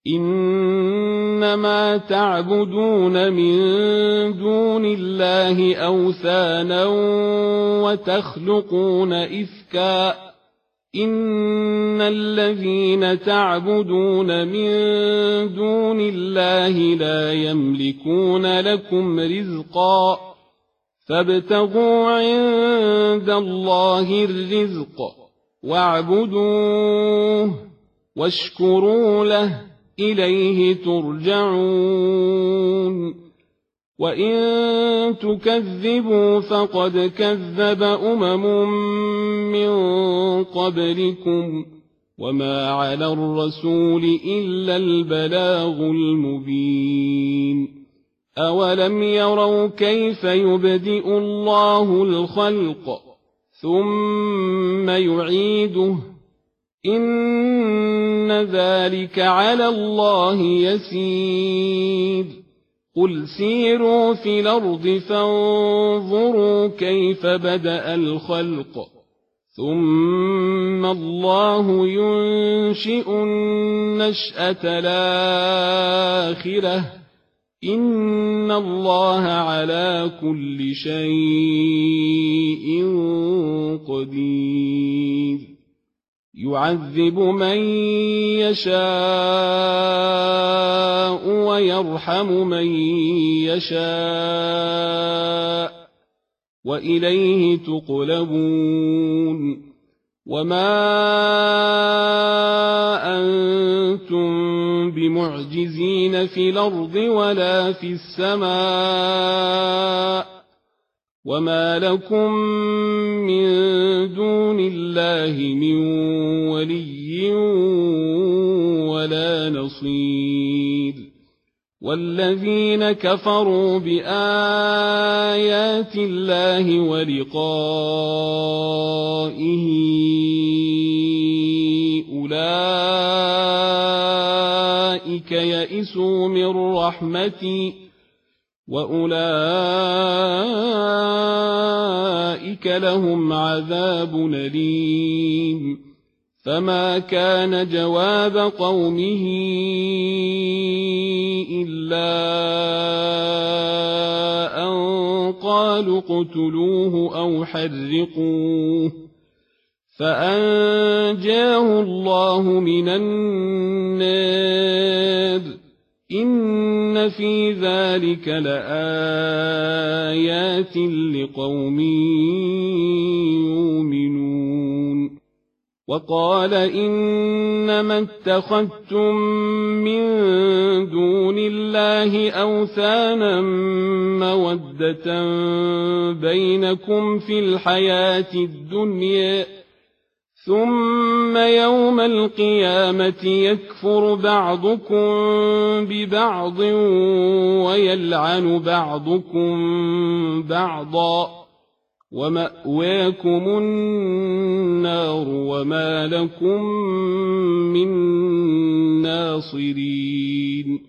إنما تعبدون من دون الله أوثانا وتخلقون إفكا إن الذين تعبدون من دون الله لا يملكون لكم رزقا فابتغوا عند الله الرزق واعبدوه واشكروا له إليه ترجعون وإن تكذبوا فقد كذب من قبلكم وما على الرسول إلا البلاغ المبين أولم يروا كيف يبدئ الله الخلق ثم يعيده إن ذلك على الله يسير قل سيروا في الأرض فانظروا كيف بدأ الخلق ثم الله ينشئ النشأة الآخرة إن الله على كل شيء قدير يعذب من يشاء ويرحم من يشاء وإليه تقلبون وما أنتم بمعجزين في الأرض ولا في السماء وما لكم من دون الله من ولي ولا نصير والذين كفروا بآيات الله ولقائه أولئك يئسوا من رحمتي وأولئك لهم عذاب أليم فما كان جواب قومه إلا أن قالوا اقتلوه أو حرقوه فأنجاه الله من النار إن في ذلك لآيات لقوم يؤمنون وقال إنما اتخذتم من دون الله أوثانا مودة بينكم في الحياة الدنيا ثم يوم القيامة يكفر بعضكم ببعض ويلعن بعضكم بعضا ومأواكم النار وما لكم من ناصرين